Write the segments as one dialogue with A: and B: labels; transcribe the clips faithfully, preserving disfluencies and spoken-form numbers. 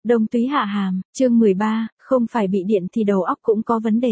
A: Đông Túy hạ hàm, chương mười ba, không phải bị điện thì đầu óc cũng có vấn đề.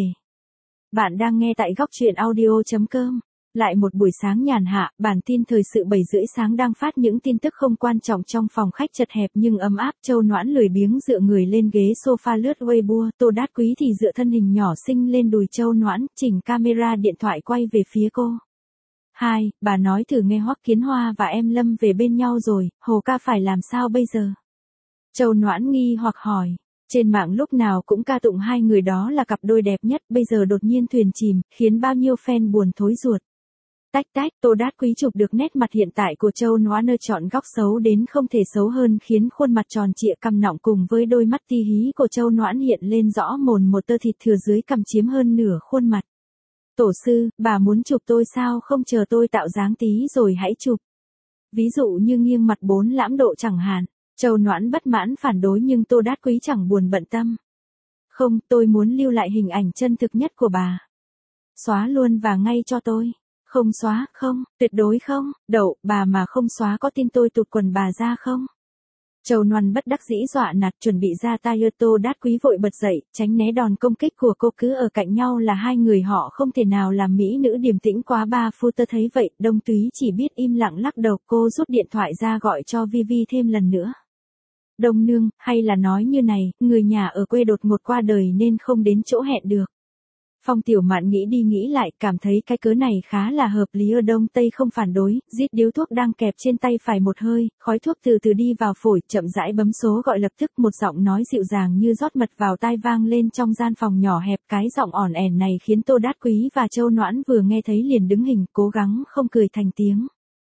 A: Bạn đang nghe tại góc truyện audio chấm com. Lại một buổi sáng nhàn hạ, bản tin thời sự bảy rưỡi sáng đang phát những tin tức không quan trọng trong phòng khách chật hẹp nhưng ấm áp. Châu Noãn lười biếng dựa người lên ghế sofa lướt Weibo, Tô Đát Quý thì dựa thân hình nhỏ xinh lên đùi Châu Noãn, chỉnh camera điện thoại quay về phía cô. Hai, bà nói thử nghe Hoắc Kiến Hoa và em Lâm về bên nhau rồi, Hồ ca phải làm sao bây giờ? Châu Noãn nghi hoặc hỏi. Trên mạng lúc nào cũng ca tụng hai người đó là cặp đôi đẹp nhất, bây giờ đột nhiên thuyền chìm, khiến bao nhiêu fan buồn thối ruột. Tách tách, Tô Đát Quý chụp được nét mặt hiện tại của Châu Noãn nơi chọn góc xấu đến không thể xấu hơn, khiến khuôn mặt tròn trịa cằm nọng cùng với đôi mắt ti hí của Châu Noãn hiện lên rõ mồn một tơ thịt thừa dưới cằm chiếm hơn nửa khuôn mặt. Tổ sư, bà muốn chụp tôi sao không chờ tôi tạo dáng tí rồi hãy chụp. Ví dụ như nghiêng mặt bốn lãm độ chẳng hạn. Châu Noãn bất mãn phản đối nhưng Tô Đát Quý chẳng buồn bận tâm. Không, tôi muốn lưu lại hình ảnh chân thực nhất của bà. Xóa luôn và ngay cho tôi. Không xóa, không, tuyệt đối không, đậu, bà mà không xóa có tin tôi tụt quần bà ra không? Châu Noãn bất đắc dĩ dọa nạt chuẩn bị ra tay. Tô Đát Quý vội bật dậy, tránh né đòn công kích của cô. Cứ ở cạnh nhau là hai người họ không thể nào làm mỹ nữ điềm tĩnh quá ba phút. Tớ thấy vậy, Đông Túy chỉ biết im lặng lắc đầu. Cô rút điện thoại ra gọi cho Vivi thêm lần nữa. Đông nương, hay là nói như này, người nhà ở quê đột ngột qua đời nên không đến chỗ hẹn được. Phong Tiểu Mạn nghĩ đi nghĩ lại, cảm thấy cái cớ này khá là hợp lý. Ở Đông Tây không phản đối, rít điếu thuốc đang kẹp trên tay phải một hơi, khói thuốc từ từ đi vào phổi, chậm rãi bấm số gọi. Lập tức một giọng nói dịu dàng như rót mật vào tai vang lên trong gian phòng nhỏ hẹp. Cái giọng ỏn ẻn này khiến Tô Đát Quý và Châu Noãn vừa nghe thấy liền đứng hình, cố gắng không cười thành tiếng.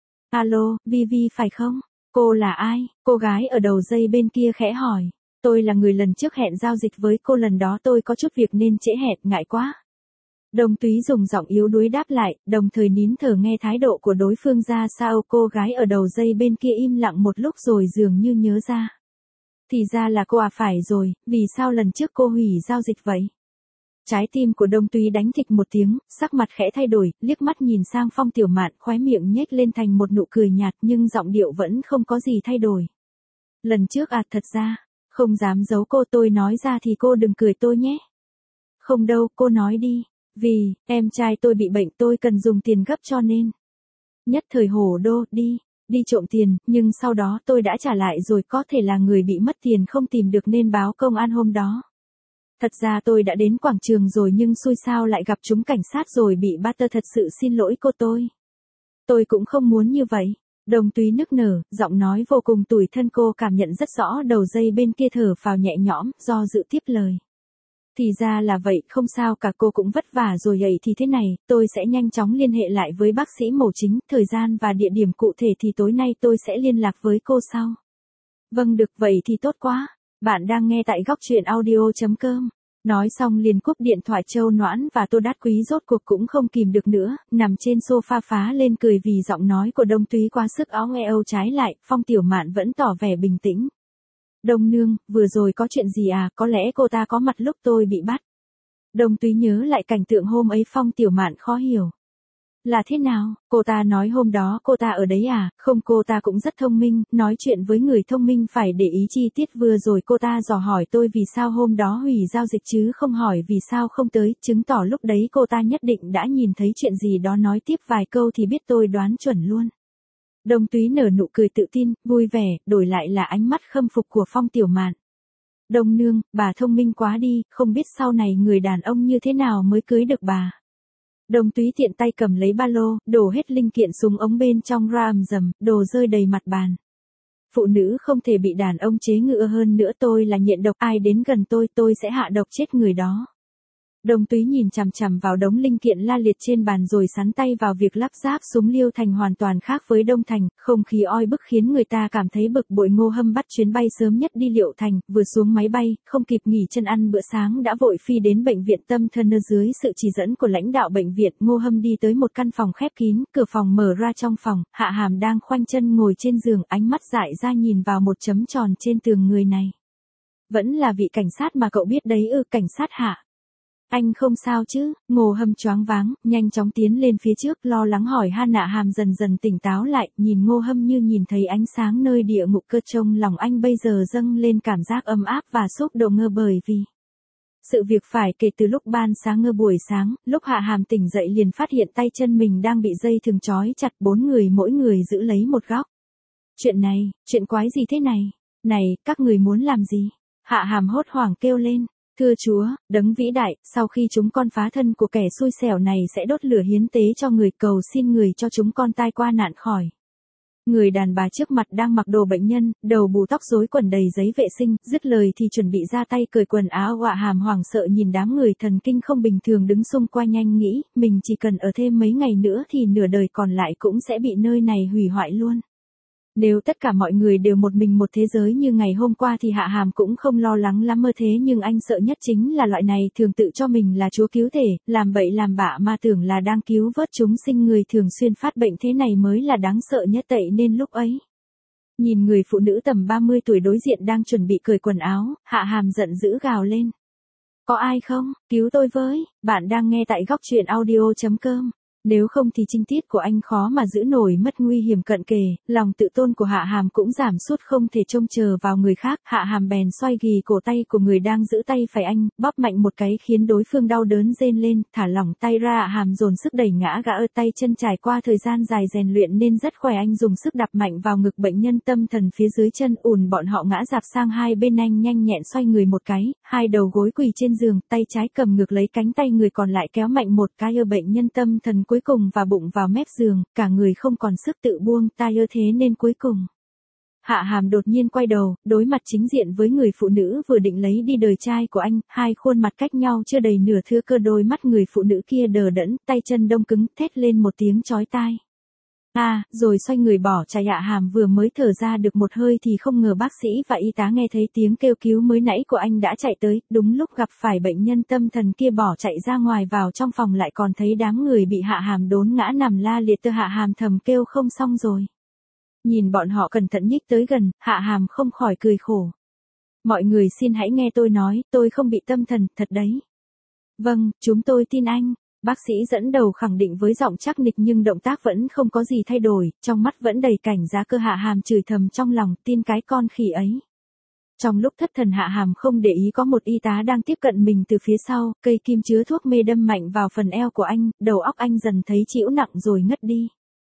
A: Alo, Vivi phải không? Cô là ai? Cô gái ở đầu dây bên kia khẽ hỏi. Tôi là người lần trước hẹn giao dịch với cô, lần đó tôi có chút việc nên trễ hẹn, ngại quá. Đông Túy dùng giọng yếu đuối đáp lại, đồng thời nín thở nghe thái độ của đối phương ra sao. Cô gái ở đầu dây bên kia im lặng một lúc rồi dường như nhớ ra. Thì ra là cô à, phải rồi, vì sao lần trước cô hủy giao dịch vậy? Trái tim của Đông Túy đánh thịch một tiếng, sắc mặt khẽ thay đổi, liếc mắt nhìn sang Phong Tiểu Mạn, khóe miệng nhếch lên thành một nụ cười nhạt nhưng giọng điệu vẫn không có gì thay đổi. Lần trước à, thật ra, không dám giấu cô, tôi nói ra thì cô đừng cười tôi nhé. Không đâu, cô nói đi. Vì, em trai tôi bị bệnh, tôi cần dùng tiền gấp cho nên. Nhất thời hổ đô, đi, đi trộm tiền, nhưng sau đó tôi đã trả lại rồi, có thể là người bị mất tiền không tìm được nên báo công an hôm đó. Thật ra tôi đã đến quảng trường rồi nhưng xui sao lại gặp chúng cảnh sát rồi bị bắt. Tơ thật sự xin lỗi cô tôi. Tôi cũng không muốn như vậy. Đông Túy nức nở, giọng nói vô cùng tủi thân. Cô cảm nhận rất rõ đầu dây bên kia thở phào nhẹ nhõm, do dự tiếp lời. Thì ra là vậy, không sao cả, cô cũng vất vả rồi. Vậy thì thế này, tôi sẽ nhanh chóng liên hệ lại với bác sĩ mổ chính, thời gian và địa điểm cụ thể thì tối nay tôi sẽ liên lạc với cô sau. Vâng được, vậy thì tốt quá. Bạn đang nghe tại góc truyện audio chấm com. Nói xong liền cúp điện thoại. Châu Noãn và Tô Đát Quý rốt cuộc cũng không kìm được nữa, nằm trên sofa phá lên cười vì giọng nói của Đông Túy quá sức áo nghe âu. Trái lại, Phong Tiểu Mạn vẫn tỏ vẻ bình tĩnh. Đông nương, vừa rồi có chuyện gì à, có lẽ cô ta có mặt lúc tôi bị bắt. Đông Túy nhớ lại cảnh tượng hôm ấy. Phong Tiểu Mạn khó hiểu. Là thế nào, cô ta nói hôm đó cô ta ở đấy à? Không, cô ta cũng rất thông minh, nói chuyện với người thông minh phải để ý chi tiết. Vừa rồi cô ta dò hỏi tôi vì sao hôm đó hủy giao dịch chứ không hỏi vì sao không tới, chứng tỏ lúc đấy cô ta nhất định đã nhìn thấy chuyện gì đó. Nói tiếp vài câu thì biết tôi đoán chuẩn luôn. Đông Túy nở nụ cười tự tin, vui vẻ, đổi lại là ánh mắt khâm phục của Phong Tiểu Mạn. Đông nương, bà thông minh quá đi, không biết sau này người đàn ông như thế nào mới cưới được bà. Đông Túy tiện tay cầm lấy ba lô, đổ hết linh kiện xuống ống bên trong ra ầm rầm, đồ rơi đầy mặt bàn. Phụ nữ không thể bị đàn ông chế ngự, hơn nữa tôi là nhện độc, ai đến gần tôi tôi sẽ hạ độc chết người đó. Đông Túy nhìn chằm chằm vào đống linh kiện la liệt trên bàn rồi sắn tay vào việc lắp ráp súng Liêu Thành, hoàn toàn khác với Đông Thành, không khí oi bức khiến người ta cảm thấy bực bội. Ngô Hâm bắt chuyến bay sớm nhất đi Liệu Thành, vừa xuống máy bay, không kịp nghỉ chân ăn bữa sáng đã vội phi đến bệnh viện tâm thần. Dưới sự chỉ dẫn của lãnh đạo bệnh viện, Ngô Hâm đi tới một căn phòng khép kín, cửa phòng mở ra. Trong phòng, Hạ Hàm đang khoanh chân ngồi trên giường, ánh mắt dại ra nhìn vào một chấm tròn trên tường. Người này vẫn là vị cảnh sát mà cậu biết đấy ư? Cảnh sát Hạ? Anh không sao chứ? Ngô Hâm choáng váng, nhanh chóng tiến lên phía trước, lo lắng hỏi han. Hạ Hàm dần dần tỉnh táo lại, nhìn Ngô Hâm như nhìn thấy ánh sáng nơi địa ngục. Cơ trong lòng anh bây giờ dâng lên cảm giác ấm áp và xúc động ngơ bởi vì sự việc phải kể từ lúc ban sáng ngơ buổi sáng, lúc Hạ Hàm tỉnh dậy liền phát hiện tay chân mình đang bị dây thừng trói chặt, bốn người mỗi người giữ lấy một góc. Chuyện này, chuyện quái gì thế này? Này, các người muốn làm gì? Hạ Hàm hốt hoảng kêu lên. Thưa Chúa, đấng vĩ đại, sau khi chúng con phá thân của kẻ xui xẻo này sẽ đốt lửa hiến tế cho người, cầu xin người cho chúng con tai qua nạn khỏi. Người đàn bà trước mặt đang mặc đồ bệnh nhân, đầu bù tóc rối quần đầy giấy vệ sinh, dứt lời thì chuẩn bị ra tay cởi quần áo. Hạ Hàm hoảng sợ nhìn đám người thần kinh không bình thường đứng xung quanh, nhanh nghĩ, mình chỉ cần ở thêm mấy ngày nữa thì nửa đời còn lại cũng sẽ bị nơi này hủy hoại luôn. Nếu tất cả mọi người đều một mình một thế giới như ngày hôm qua thì Hạ Hàm cũng không lo lắng lắm mơ, thế nhưng anh sợ nhất chính là loại này thường tự cho mình là Chúa cứu thể, làm bậy làm bạ mà tưởng là đang cứu vớt chúng sinh, người thường xuyên phát bệnh thế này mới là đáng sợ nhất. Vậy nên lúc ấy, nhìn người phụ nữ tầm ba mươi tuổi đối diện đang chuẩn bị cởi quần áo, Hạ Hàm giận dữ gào lên. Có ai không? Cứu tôi với! Bạn đang nghe tại góc truyện audio chấm com. Nếu không thì trinh tiết của anh khó mà giữ nổi, mất nguy hiểm cận kề, lòng tự tôn của Hạ Hàm cũng giảm sút, không thể trông chờ vào người khác. Hạ Hàm bèn xoay ghì cổ tay của người đang giữ tay phải anh, bóp mạnh một cái khiến đối phương đau đớn rên lên, thả lỏng tay ra. Hạ Hàm dồn sức đẩy ngã gã, ở tay chân trải qua thời gian dài rèn luyện nên rất khỏe. Anh dùng sức đạp mạnh vào ngực bệnh nhân tâm thần phía dưới chân, ùn bọn họ ngã rạp sang hai bên. Anh nhanh nhẹn xoay người một cái, hai đầu gối quỳ trên giường, tay trái cầm ngược lấy cánh tay người còn lại kéo mạnh một cái ở bệnh nhân tâm thần cuối cùng và bụng vào mép giường, cả người không còn sức tự buông tay, ơ thế nên cuối cùng Hạ Hàm đột nhiên quay đầu, đối mặt chính diện với người phụ nữ vừa định lấy đi đời trai của anh, hai khuôn mặt cách nhau chưa đầy nửa thước, cơ đôi mắt người phụ nữ kia đờ đẫn, tay chân đông cứng, thét lên một tiếng chói tai. À, rồi xoay người bỏ chạy. Hạ Hàm vừa mới thở ra được một hơi thì không ngờ bác sĩ và y tá nghe thấy tiếng kêu cứu mới nãy của anh đã chạy tới, đúng lúc gặp phải bệnh nhân tâm thần kia bỏ chạy ra ngoài, vào trong phòng lại còn thấy đám người bị Hạ Hàm đốn ngã nằm la liệt. Từ Hạ Hàm thầm kêu không xong rồi. Nhìn bọn họ cẩn thận nhích tới gần, Hạ Hàm không khỏi cười khổ. Mọi người xin hãy nghe tôi nói, tôi không bị tâm thần, thật đấy. Vâng, chúng tôi tin anh. Bác sĩ dẫn đầu khẳng định với giọng chắc nịch nhưng động tác vẫn không có gì thay đổi, trong mắt vẫn đầy cảnh giác. Cơ Hạ Hàm chửi thầm trong lòng, tin cái con khỉ ấy. Trong lúc thất thần, Hạ Hàm không để ý có một y tá đang tiếp cận mình từ phía sau, cây kim chứa thuốc mê đâm mạnh vào phần eo của anh, đầu óc anh dần thấy chịu nặng rồi ngất đi.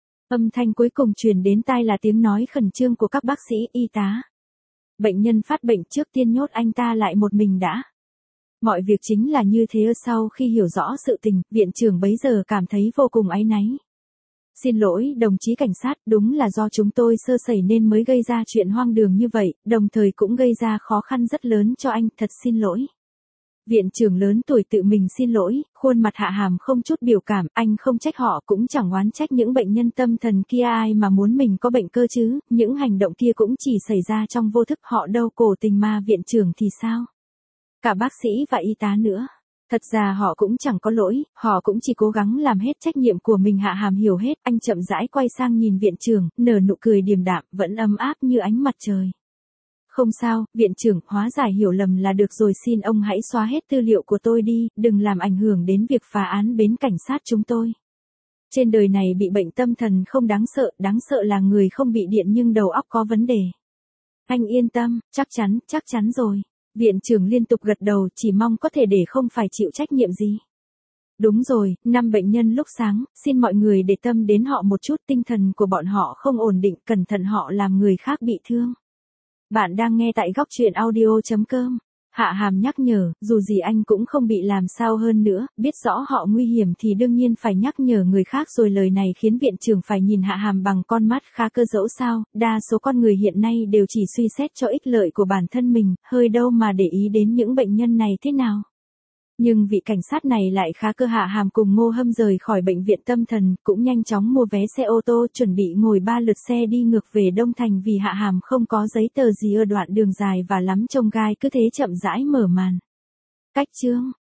A: Âm thanh cuối cùng truyền đến tai là tiếng nói khẩn trương của các bác sĩ, y tá. Bệnh nhân phát bệnh, trước tiên nhốt anh ta lại một mình đã. Mọi việc chính là như thế. Sau khi hiểu rõ sự tình, viện trưởng bấy giờ cảm thấy vô cùng áy náy. Xin lỗi đồng chí cảnh sát, đúng là do chúng tôi sơ sẩy nên mới gây ra chuyện hoang đường như vậy, đồng thời cũng gây ra khó khăn rất lớn cho anh, thật xin lỗi. Viện trưởng lớn tuổi tự mình xin lỗi, khuôn mặt Hạ Hàm không chút biểu cảm, anh không trách họ cũng chẳng oán trách những bệnh nhân tâm thần kia, ai mà muốn mình có bệnh cơ chứ, những hành động kia cũng chỉ xảy ra trong vô thức, họ đâu cố tình mà viện trưởng thì sao? Cả bác sĩ và y tá nữa. Thật ra họ cũng chẳng có lỗi, họ cũng chỉ cố gắng làm hết trách nhiệm của mình. Hạ Hàm hiểu hết, anh chậm rãi quay sang nhìn viện trưởng, nở nụ cười điềm đạm, vẫn ấm áp như ánh mặt trời. Không sao, viện trưởng, hóa giải hiểu lầm là được rồi, xin ông hãy xóa hết tư liệu của tôi đi, đừng làm ảnh hưởng đến việc phá án bến cảnh sát chúng tôi. Trên đời này bị bệnh tâm thần không đáng sợ, đáng sợ là người không bị điện nhưng đầu óc có vấn đề. Anh yên tâm, chắc chắn, chắc chắn rồi. Viện trưởng liên tục gật đầu, chỉ mong có thể để không phải chịu trách nhiệm gì. Đúng rồi, năm bệnh nhân lúc sáng, xin mọi người để tâm đến họ một chút, tinh thần của bọn họ không ổn định, cẩn thận họ làm người khác bị thương. Bạn đang nghe tại góc truyện audio chấm com. Hạ Hàm nhắc nhở, dù gì anh cũng không bị làm sao, hơn nữa, biết rõ họ nguy hiểm thì đương nhiên phải nhắc nhở người khác rồi. Lời này khiến viện trưởng phải nhìn Hạ Hàm bằng con mắt khá cơ, dẫu sao, đa số con người hiện nay đều chỉ suy xét cho ích lợi của bản thân mình, hơi đâu mà để ý đến những bệnh nhân này thế nào. Nhưng vị cảnh sát này lại khá cơ. Hạ Hàm cùng Ngô Hâm rời khỏi bệnh viện tâm thần, cũng nhanh chóng mua vé xe ô tô, chuẩn bị ngồi ba lượt xe đi ngược về Đông Thành, vì Hạ Hàm không có giấy tờ gì ở đoạn đường dài và lắm chông gai, cứ thế chậm rãi mở màn. Cách chương